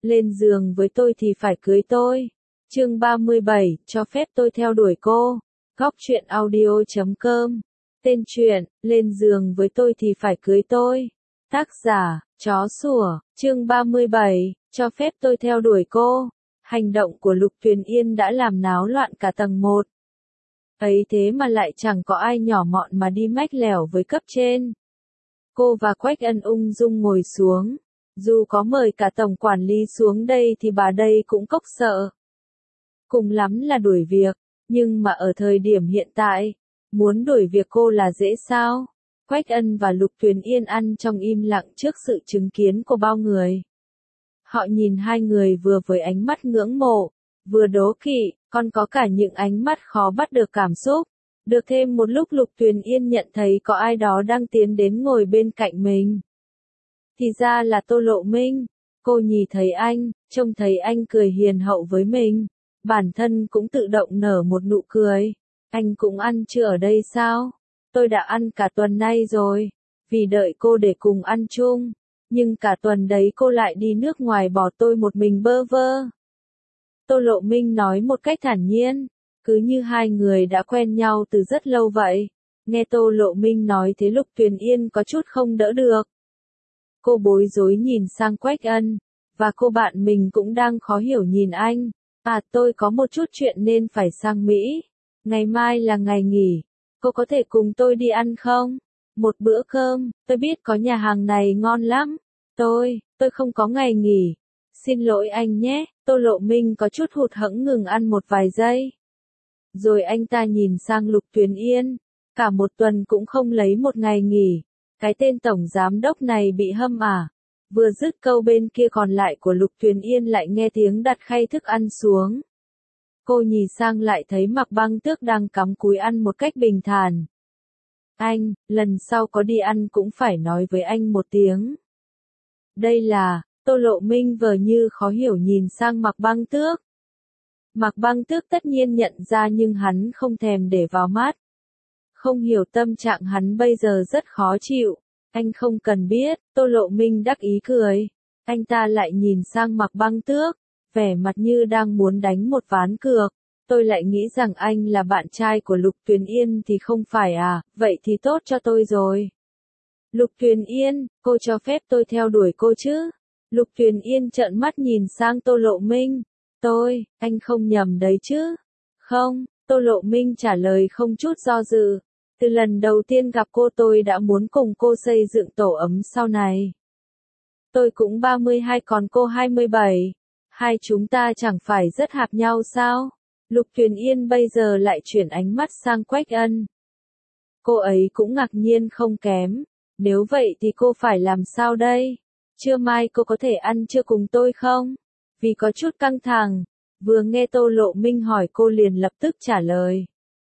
lên giường với tôi thì phải cưới tôi. Chương 37, cho phép tôi theo đuổi cô. Góc truyện audio.com. Tên truyện, lên giường với tôi thì phải cưới tôi. Tác giả, chó sủa. Chương 37, cho phép tôi theo đuổi cô. Hành động của Lục Tuyền Yên đã làm náo loạn cả tầng 1. Ấy thế mà lại chẳng có ai nhỏ mọn mà đi mách lẻo với cấp trên. Cô và Quách Ân ung dung ngồi xuống. Dù có mời cả tổng quản lý xuống đây thì bà đây cũng cốc sợ. Cùng lắm là đuổi việc, nhưng mà ở thời điểm hiện tại, muốn đuổi việc cô là dễ sao? Quách Ân và Lục Tuyền Yên ăn trong im lặng trước sự chứng kiến của bao người. Họ nhìn hai người vừa với ánh mắt ngưỡng mộ, vừa đố kỵ, còn có cả những ánh mắt khó bắt được cảm xúc. Được thêm một lúc Lục Tuyền Yên nhận thấy có ai đó đang tiến đến ngồi bên cạnh mình. Thì ra là Tô Lộ Minh. Cô nhìn thấy anh, trông thấy anh cười hiền hậu với mình. Bản thân cũng tự động nở một nụ cười. Anh cũng ăn chưa ở đây sao? Tôi đã ăn cả tuần nay rồi. Vì đợi cô để cùng ăn chung. Nhưng cả tuần đấy cô lại đi nước ngoài bỏ tôi một mình bơ vơ. Tô Lộ Minh nói một cách thản nhiên. Cứ như hai người đã quen nhau từ rất lâu vậy. Nghe Tô Lộ Minh nói thế Lục Tuyền Yên có chút không đỡ được. Cô bối rối nhìn sang Quách Ân, và cô bạn mình cũng đang khó hiểu nhìn anh. À, tôi có một chút chuyện nên phải sang Mỹ. Ngày mai là ngày nghỉ. Cô có thể cùng tôi đi ăn không? Một bữa cơm, tôi biết có nhà hàng này ngon lắm. Tôi không có ngày nghỉ. Xin lỗi anh nhé. Tô Lộ Minh có chút hụt hẫng ngừng ăn một vài giây. Rồi anh ta nhìn sang Lục Tuyền Yên. Cả một tuần cũng không lấy một ngày nghỉ. Cái tên tổng giám đốc này bị hâm à? Vừa dứt câu bên kia còn lại của Lục Tuyền Yên lại nghe tiếng đặt khay thức ăn xuống. Cô nhìn sang lại thấy Mạc Băng Tước đang cắm cúi ăn một cách bình thản. Anh, lần sau có đi ăn cũng phải nói với anh một tiếng. Đây là, Tô Lộ Minh vờ như khó hiểu nhìn sang Mạc Băng Tước. Mạc Băng Tước tất nhiên nhận ra nhưng hắn không thèm để vào mắt. Không hiểu tâm trạng hắn bây giờ rất khó chịu. Anh không cần biết, Tô Lộ Minh đắc ý cười. Anh ta lại nhìn sang Mạc Băng Tước, vẻ mặt như đang muốn đánh một ván cược. Tôi lại nghĩ rằng anh là bạn trai của Lục Tuyền Yên thì không phải à, vậy thì tốt cho tôi rồi. Lục Tuyền Yên, cô cho phép tôi theo đuổi cô chứ? Lục Tuyền Yên trợn mắt nhìn sang Tô Lộ Minh. Anh không nhầm đấy chứ? Không, Tô Lộ Minh trả lời không chút do dự. Từ lần đầu tiên gặp cô tôi đã muốn cùng cô xây dựng tổ ấm sau này. Tôi cũng 32 còn cô 27. Hai chúng ta chẳng phải rất hợp nhau sao? Lục Tuyền Yên bây giờ lại chuyển ánh mắt sang Quách Ân. Cô ấy cũng ngạc nhiên không kém. Nếu vậy thì cô phải làm sao đây? Trưa mai cô có thể ăn trưa cùng tôi không? Vì có chút căng thẳng. Vừa nghe Tô Lộ Minh hỏi cô liền lập tức trả lời.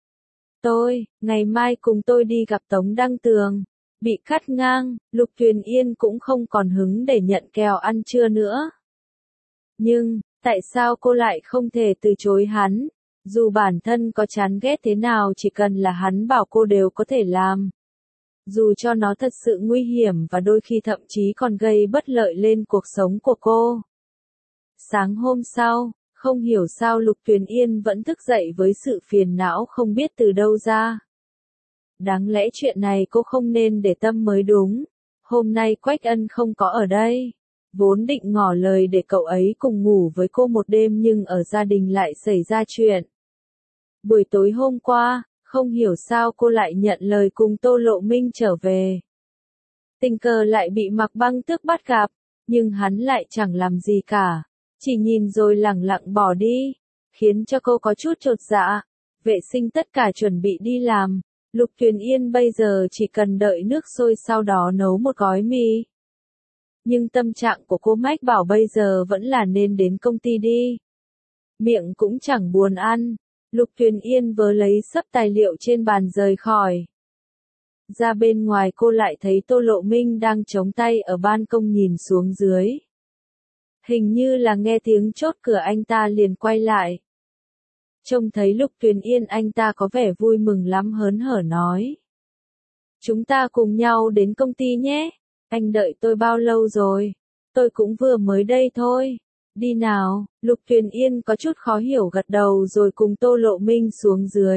Ngày mai cùng tôi đi gặp Tống Đăng Tường. Bị cắt ngang, Lục Tuyền Yên cũng không còn hứng để nhận kèo ăn trưa nữa. Nhưng, tại sao cô lại không thể từ chối hắn? Dù bản thân có chán ghét thế nào chỉ cần là hắn bảo cô đều có thể làm. Dù cho nó thật sự nguy hiểm và đôi khi thậm chí còn gây bất lợi lên cuộc sống của cô. Sáng hôm sau, không hiểu sao Lục Tuyền Yên vẫn thức dậy với sự phiền não không biết từ đâu ra. Đáng lẽ chuyện này cô không nên để tâm mới đúng. Hôm nay Quách Ân không có ở đây. Vốn định ngỏ lời để cậu ấy cùng ngủ với cô một đêm nhưng ở gia đình lại xảy ra chuyện. Buổi tối hôm qua, không hiểu sao cô lại nhận lời cùng Tô Lộ Minh trở về. Tình cờ lại bị Mạc Băng Tước bắt gặp, nhưng hắn lại chẳng làm gì cả. Chỉ nhìn rồi lẳng lặng bỏ đi, khiến cho cô có chút chột dạ. Vệ sinh tất cả chuẩn bị đi làm. Lục Tuyền Yên bây giờ chỉ cần đợi nước sôi sau đó nấu một gói mì. Nhưng tâm trạng của cô mách bảo bây giờ vẫn là nên đến công ty đi. Miệng cũng chẳng buồn ăn. Lục Tuyền Yên vớ lấy sấp tài liệu trên bàn rời khỏi. Ra bên ngoài cô lại thấy Tô Lộ Minh đang chống tay ở ban công nhìn xuống dưới. Hình như là nghe tiếng chốt cửa anh ta liền quay lại. Trông thấy Lục Tuyền Yên anh ta có vẻ vui mừng lắm hớn hở nói. Chúng ta cùng nhau đến công ty nhé. Anh đợi tôi bao lâu rồi? Tôi cũng vừa mới đây thôi. Đi nào, Lục Tuyền Yên có chút khó hiểu gật đầu rồi cùng Tô Lộ Minh xuống dưới.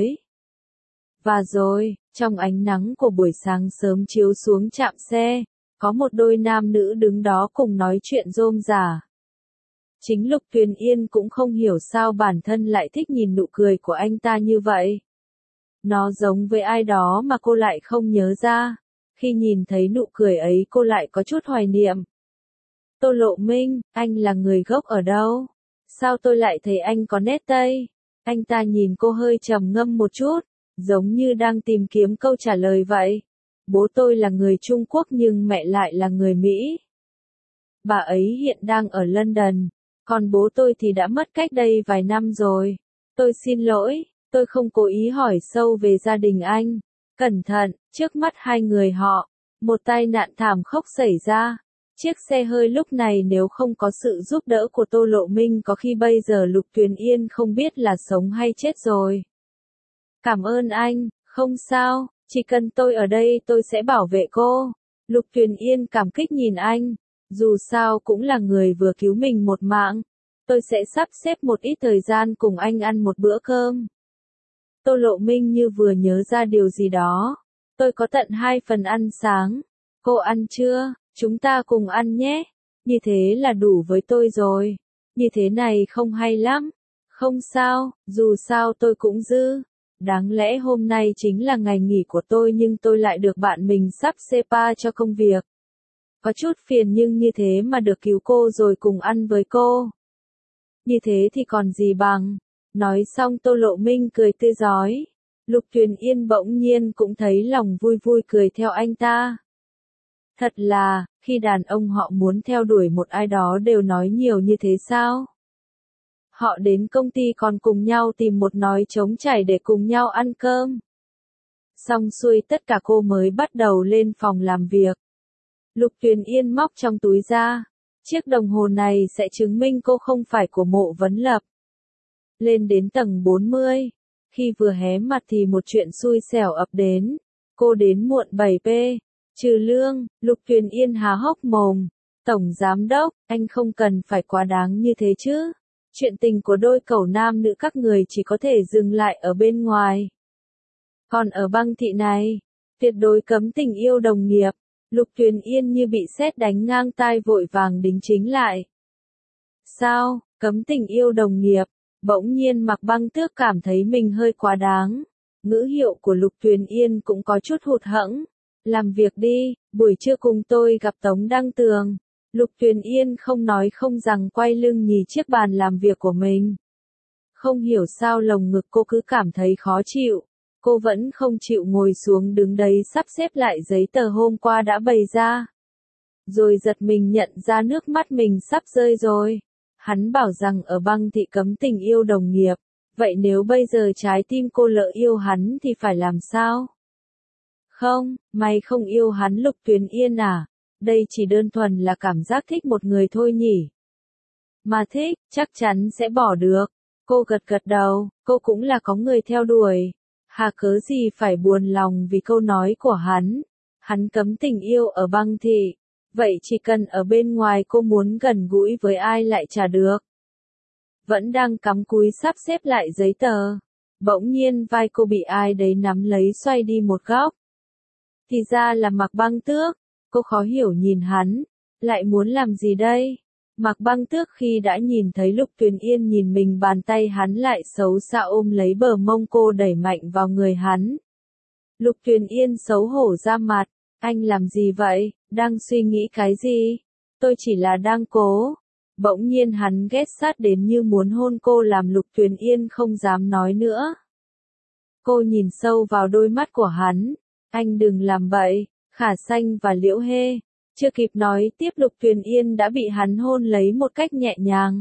Và rồi, trong ánh nắng của buổi sáng sớm chiếu xuống trạm xe, có một đôi nam nữ đứng đó cùng nói chuyện rôm rả. Chính Lục Tuyền Yên cũng không hiểu sao bản thân lại thích nhìn nụ cười của anh ta như vậy. Nó giống với ai đó mà cô lại không nhớ ra. Khi nhìn thấy nụ cười ấy cô lại có chút hoài niệm. Tô Lộ Minh, anh là người gốc ở đâu? Sao tôi lại thấy anh có nét Tây? Anh ta nhìn cô hơi trầm ngâm một chút, giống như đang tìm kiếm câu trả lời vậy. Bố tôi là người Trung Quốc nhưng mẹ lại là người Mỹ. Bà ấy hiện đang ở London, còn bố tôi thì đã mất cách đây vài năm rồi. Tôi xin lỗi, tôi không cố ý hỏi sâu về gia đình anh. Cẩn thận, trước mắt hai người họ, một tai nạn thảm khốc xảy ra. Chiếc xe hơi lúc này nếu không có sự giúp đỡ của Tô Lộ Minh có khi bây giờ Lục Tuyền Yên không biết là sống hay chết rồi. Cảm ơn anh, không sao, chỉ cần tôi ở đây tôi sẽ bảo vệ cô. Lục Tuyền Yên cảm kích nhìn anh, dù sao cũng là người vừa cứu mình một mạng. Tôi sẽ sắp xếp một ít thời gian cùng anh ăn một bữa cơm. Tô Lộ Minh như vừa nhớ ra điều gì đó. Tôi có tận 2 phần ăn sáng. Cô ăn chưa? Chúng ta cùng ăn nhé. Như thế là đủ với tôi rồi. Như thế này không hay lắm. Không sao, dù sao tôi cũng dư. Đáng lẽ hôm nay chính là ngày nghỉ của tôi nhưng tôi lại được bạn mình sắp xếp cho công việc. Có chút phiền nhưng như thế mà được cứu cô rồi cùng ăn với cô. Như thế thì còn gì bằng. Nói xong Tô Lộ Minh cười tươi rói. Lục Tuyền Yên bỗng nhiên cũng thấy lòng vui vui cười theo anh ta. Thật là, khi đàn ông họ muốn theo đuổi một ai đó đều nói nhiều như thế sao? Họ đến công ty còn cùng nhau tìm một nồi trống chảy để cùng nhau ăn cơm. Xong xuôi tất cả cô mới bắt đầu lên phòng làm việc. Lục Tuyền Yên móc trong túi ra. Chiếc đồng hồ này sẽ chứng minh cô không phải của Mộ Vấn Lập. Lên đến tầng 40. Khi vừa hé mặt thì một chuyện xui xẻo ập đến. Cô đến muộn 7p. Trừ lương, Lục Tuyền Yên há hốc mồm. Tổng giám đốc, anh không cần phải quá đáng như thế chứ. Chuyện tình của đôi cẩu nam nữ các người chỉ có thể dừng lại ở bên ngoài. Còn ở băng thị này, tuyệt đối cấm tình yêu đồng nghiệp. Lục Tuyền Yên như bị sét đánh ngang tai vội vàng đính chính lại. Sao, cấm tình yêu đồng nghiệp? Bỗng nhiên Mạc Băng Tước cảm thấy mình hơi quá đáng. Ngữ hiệu của Lục Tuyền Yên cũng có chút hụt hẫng. Làm việc đi, buổi trưa cùng tôi gặp Tống Đăng Tường. Lục Tuyền Yên không nói không rằng quay lưng nhìn chiếc bàn làm việc của mình. Không hiểu sao lồng ngực cô cứ cảm thấy khó chịu. Cô vẫn không chịu ngồi xuống đứng đấy sắp xếp lại giấy tờ hôm qua đã bày ra. Rồi giật mình nhận ra nước mắt mình sắp rơi rồi. Hắn bảo rằng ở băng thị cấm tình yêu đồng nghiệp. Vậy nếu bây giờ trái tim cô lỡ yêu hắn thì phải làm sao? Không, mày không yêu hắn Lục Tuyền Yên à? Đây chỉ đơn thuần là cảm giác thích một người thôi nhỉ? Mà thích, chắc chắn sẽ bỏ được. Cô gật gật đầu, cô cũng là có người theo đuổi. Hà cớ gì phải buồn lòng vì câu nói của hắn. Hắn cấm tình yêu ở băng thị. Vậy chỉ cần ở bên ngoài cô muốn gần gũi với ai lại chả được. Vẫn đang cắm cúi sắp xếp lại giấy tờ. Bỗng nhiên vai cô bị ai đấy nắm lấy xoay đi một góc. Thì ra là Mạc Băng Tước. Cô khó hiểu nhìn hắn. Lại muốn làm gì đây? Mạc Băng Tước khi đã nhìn thấy Lục Tuyền Yên nhìn mình bàn tay hắn lại xấu xa ôm lấy bờ mông cô đẩy mạnh vào người hắn. Lục Tuyền Yên xấu hổ ra mặt. Anh làm gì vậy? Đang suy nghĩ cái gì? Tôi chỉ là đang cố. Bỗng nhiên hắn ghét sát đến như muốn hôn cô làm Lục Tuyền Yên không dám nói nữa. Cô nhìn sâu vào đôi mắt của hắn. Anh đừng làm bậy. Khả Xanh và Liễu Hê. Chưa kịp nói tiếp Lục Tuyền Yên đã bị hắn hôn lấy một cách nhẹ nhàng.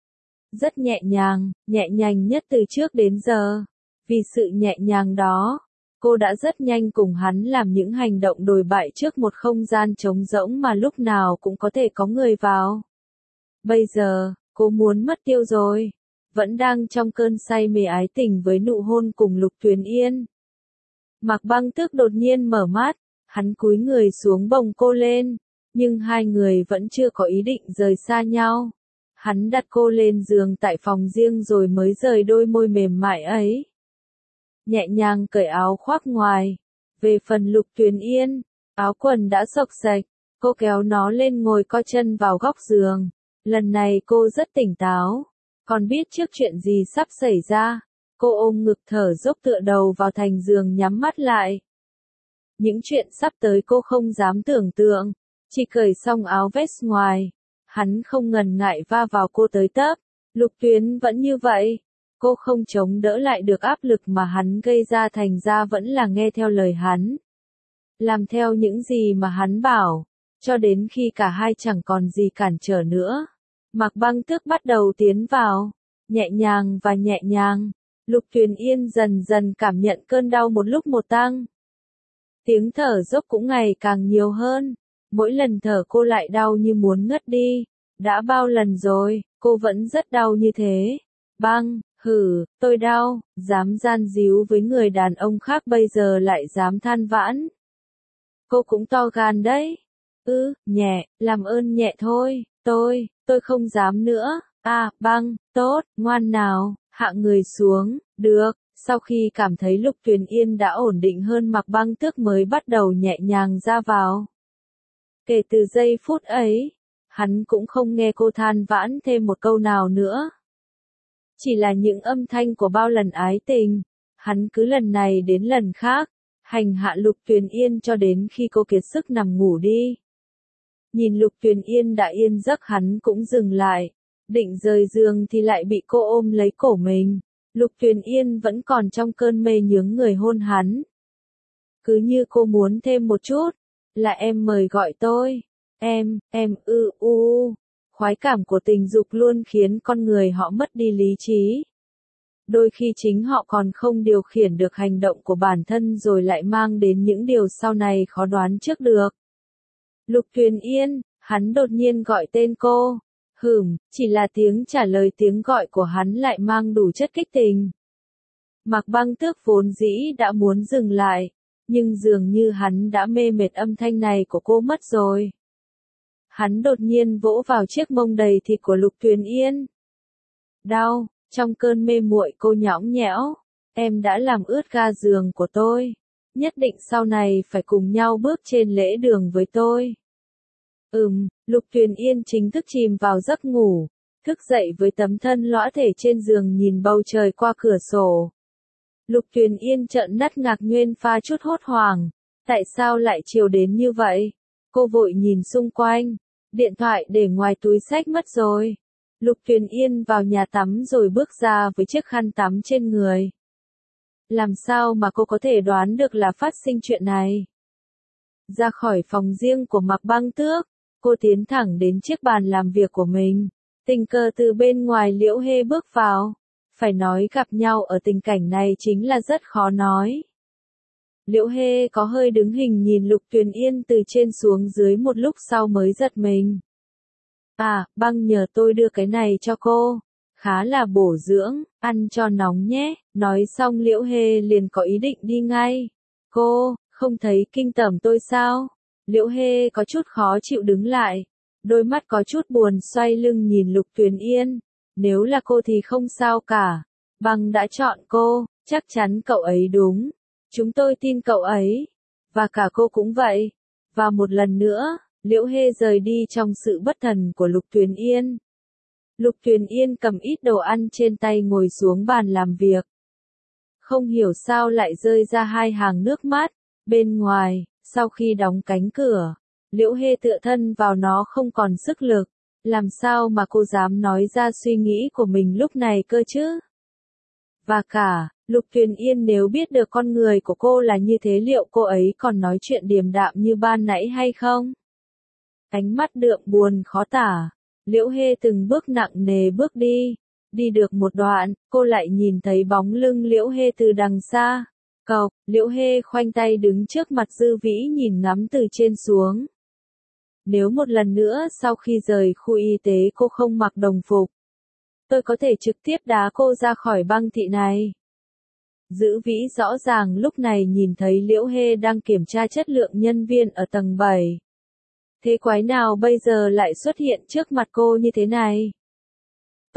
Rất nhẹ nhàng nhất từ trước đến giờ. Vì sự nhẹ nhàng đó, cô đã rất nhanh cùng hắn làm những hành động đồi bại trước một không gian trống rỗng mà lúc nào cũng có thể có người vào. Bây giờ, cô muốn mất tiêu rồi. Vẫn đang trong cơn say mê ái tình với nụ hôn cùng Lục Tuyền Yên. Mạc Băng Tước đột nhiên mở mắt, hắn cúi người xuống bồng cô lên, nhưng hai người vẫn chưa có ý định rời xa nhau. Hắn đặt cô lên giường tại phòng riêng rồi mới rời đôi môi mềm mại ấy. Nhẹ nhàng cởi áo khoác ngoài. Về phần Lục Tuyền Yên, áo quần đã xộc xạch, cô kéo nó lên ngồi co chân vào góc giường. Lần này cô rất tỉnh táo, còn biết trước chuyện gì sắp xảy ra. Cô ôm ngực thở dốc tựa đầu vào thành giường nhắm mắt lại. Những chuyện sắp tới cô không dám tưởng tượng, chỉ cởi xong áo vest ngoài. Hắn không ngần ngại va vào cô tới tấp. Lục Tuyến vẫn như vậy. Cô không chống đỡ lại được áp lực mà hắn gây ra, thành ra vẫn là nghe theo lời hắn. Làm theo những gì mà hắn bảo, cho đến khi cả hai chẳng còn gì cản trở nữa. Mạc Băng Tước bắt đầu tiến vào, nhẹ nhàng và nhẹ nhàng. Lục Tuyền Yên dần dần cảm nhận cơn đau một lúc một tăng. Tiếng thở dốc cũng ngày càng nhiều hơn. Mỗi lần thở cô lại đau như muốn ngất đi. Đã bao lần rồi, cô vẫn rất đau như thế. Băng, tôi đau, dám gian díu với người đàn ông khác bây giờ lại dám than vãn. Cô cũng to gan đấy. Nhẹ, làm ơn nhẹ thôi, tôi không dám nữa. Băng, tốt, ngoan nào, hạ người xuống, được. Sau khi cảm thấy Lục Tuyền Yên đã ổn định hơn, Mạc Băng Tước mới bắt đầu nhẹ nhàng ra vào. Kể từ giây phút ấy, hắn cũng không nghe cô than vãn thêm một câu nào nữa. Chỉ là những âm thanh của bao lần ái tình, hắn cứ lần này đến lần khác, hành hạ Lục Tuyền Yên cho đến khi cô kiệt sức nằm ngủ đi. Nhìn Lục Tuyền Yên đã yên giấc, hắn cũng dừng lại, định rời giường thì lại bị cô ôm lấy cổ mình. Lục Tuyền Yên vẫn còn trong cơn mê nhướng người hôn hắn. Cứ như cô muốn thêm một chút, là em mời gọi tôi. Khoái cảm của tình dục luôn khiến con người họ mất đi lý trí. Đôi khi chính họ còn không điều khiển được hành động của bản thân rồi lại mang đến những điều sau này khó đoán trước được. Lục Tuyền Yên, hắn đột nhiên gọi tên cô. Chỉ là tiếng trả lời tiếng gọi của hắn lại mang đủ chất kích tình. Mạc Băng Tước vốn dĩ đã muốn dừng lại, nhưng dường như hắn đã mê mệt âm thanh này của cô mất rồi. Hắn đột nhiên vỗ vào chiếc mông đầy thịt của Lục Tuyền Yên. Đau, trong cơn mê muội cô nhõng nhẽo. Em đã làm ướt ga giường của tôi. Nhất định sau này phải cùng nhau bước trên lễ đường với tôi. Lục Tuyền Yên chính thức chìm vào giấc ngủ. Thức dậy với tấm thân lõa thể trên giường, nhìn bầu trời qua cửa sổ. Lục Tuyền Yên trợn mắt ngạc nhiên pha chút hốt hoảng. Tại sao lại chiều đến như vậy? Cô vội nhìn xung quanh. Điện thoại để ngoài túi xách mất rồi. Lục Tuyền Yên vào nhà tắm rồi bước ra với chiếc khăn tắm trên người. Làm sao mà cô có thể đoán được là phát sinh chuyện này? Ra khỏi phòng riêng của Mạc Băng Tước, cô tiến thẳng đến chiếc bàn làm việc của mình. Tình cờ từ bên ngoài Liễu Hê bước vào. Phải nói gặp nhau ở tình cảnh này chính là rất khó nói. Liễu Hê có hơi đứng hình nhìn Lục Tuyền Yên từ trên xuống dưới một lúc sau mới giật mình. Băng nhờ tôi đưa cái này cho cô. Khá là bổ dưỡng, ăn cho nóng nhé. Nói xong Liễu Hê liền có ý định đi ngay. Cô, không thấy kinh tởm tôi sao? Liễu Hê có chút khó chịu đứng lại. Đôi mắt có chút buồn xoay lưng nhìn Lục Tuyền Yên. Nếu là cô thì không sao cả. Băng đã chọn cô, chắc chắn cậu ấy đúng. Chúng tôi tin cậu ấy. Và cả cô cũng vậy. Và một lần nữa, Liễu Hê rời đi trong sự bất thần của Lục Tuyền Yên. Lục Tuyền Yên cầm ít đồ ăn trên tay ngồi xuống bàn làm việc. Không hiểu sao lại rơi ra hai hàng nước mắt. Bên ngoài, sau khi đóng cánh cửa, Liễu Hê tựa thân vào nó không còn sức lực. Làm sao mà cô dám nói ra suy nghĩ của mình lúc này cơ chứ? Và cả, Lục Tuyền Yên nếu biết được con người của cô là như thế, liệu cô ấy còn nói chuyện điềm đạm như ban nãy hay không? Ánh mắt đượm buồn khó tả. Liễu Hê từng bước nặng nề bước đi. Đi được một đoạn, cô lại nhìn thấy bóng lưng Liễu Hê từ đằng xa. Liễu Hê khoanh tay đứng trước mặt Dư Vĩ nhìn ngắm từ trên xuống. Nếu một lần nữa sau khi rời khu y tế cô không mặc đồng phục, tôi có thể trực tiếp đá cô ra khỏi băng thị này. Dư Vĩ rõ ràng lúc này nhìn thấy Liễu Hê đang kiểm tra chất lượng nhân viên ở tầng 7. Thế quái nào bây giờ lại xuất hiện trước mặt cô như thế này?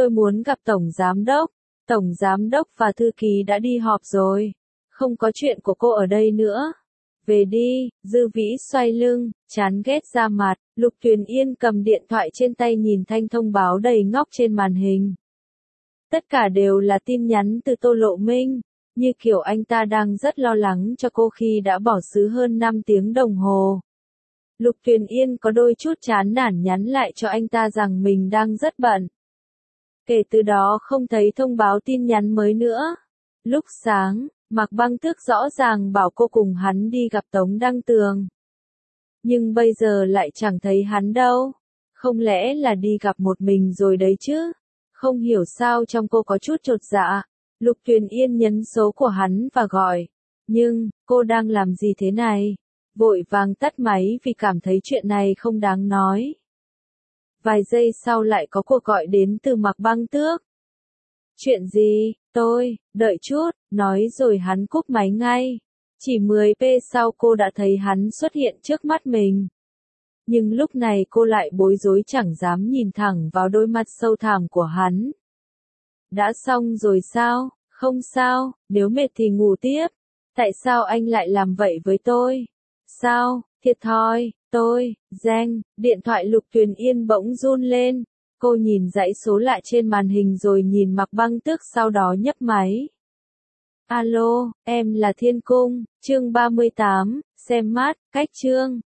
tôi muốn gặp Tổng Giám Đốc. Tổng Giám Đốc và thư ký đã đi họp rồi. Không có chuyện của cô ở đây nữa. Về đi, Dư Vĩ xoay lưng, chán ghét ra mặt, Lục Tuyền Yên cầm điện thoại trên tay nhìn thanh thông báo đầy ngóc trên màn hình. Tất cả đều là tin nhắn từ Tô Lộ Minh, như kiểu anh ta đang rất lo lắng cho cô khi đã bỏ xứ hơn 5 tiếng đồng hồ. Lục Tuyền Yên có đôi chút chán nản nhắn lại cho anh ta rằng mình đang rất bận. Kể từ đó không thấy thông báo tin nhắn mới nữa. Lúc sáng, Mạc Băng Tước rõ ràng bảo cô cùng hắn đi gặp Tống Đăng Tường. Nhưng bây giờ lại chẳng thấy hắn đâu. Không lẽ là đi gặp một mình rồi đấy chứ? Không hiểu sao trong cô có chút chột dạ. Lục Tuyền Yên nhấn số của hắn và gọi. Nhưng, cô đang làm gì thế này? Vội vàng tắt máy vì cảm thấy chuyện này không đáng nói. Vài giây sau lại có cuộc gọi đến từ Mạc Băng Tước. Chuyện gì? Tôi, đợi chút, nói rồi hắn cúp máy ngay. Chỉ 10 p sau cô đã thấy hắn xuất hiện trước mắt mình. Nhưng lúc này cô lại bối rối chẳng dám nhìn thẳng vào đôi mắt sâu thẳm của hắn. Đã xong rồi sao? Không sao, nếu mệt thì ngủ tiếp. Tại sao anh lại làm vậy với tôi? Sao, thiệt thòi, danh, điện thoại Lục Tuyền Yên bỗng run lên. Cô nhìn dãy số lạ trên màn hình rồi nhìn Mạc Băng Tước sau đó nhấc máy. Alo, em là Thiên Cung, chương 38, xem mát, cách chương.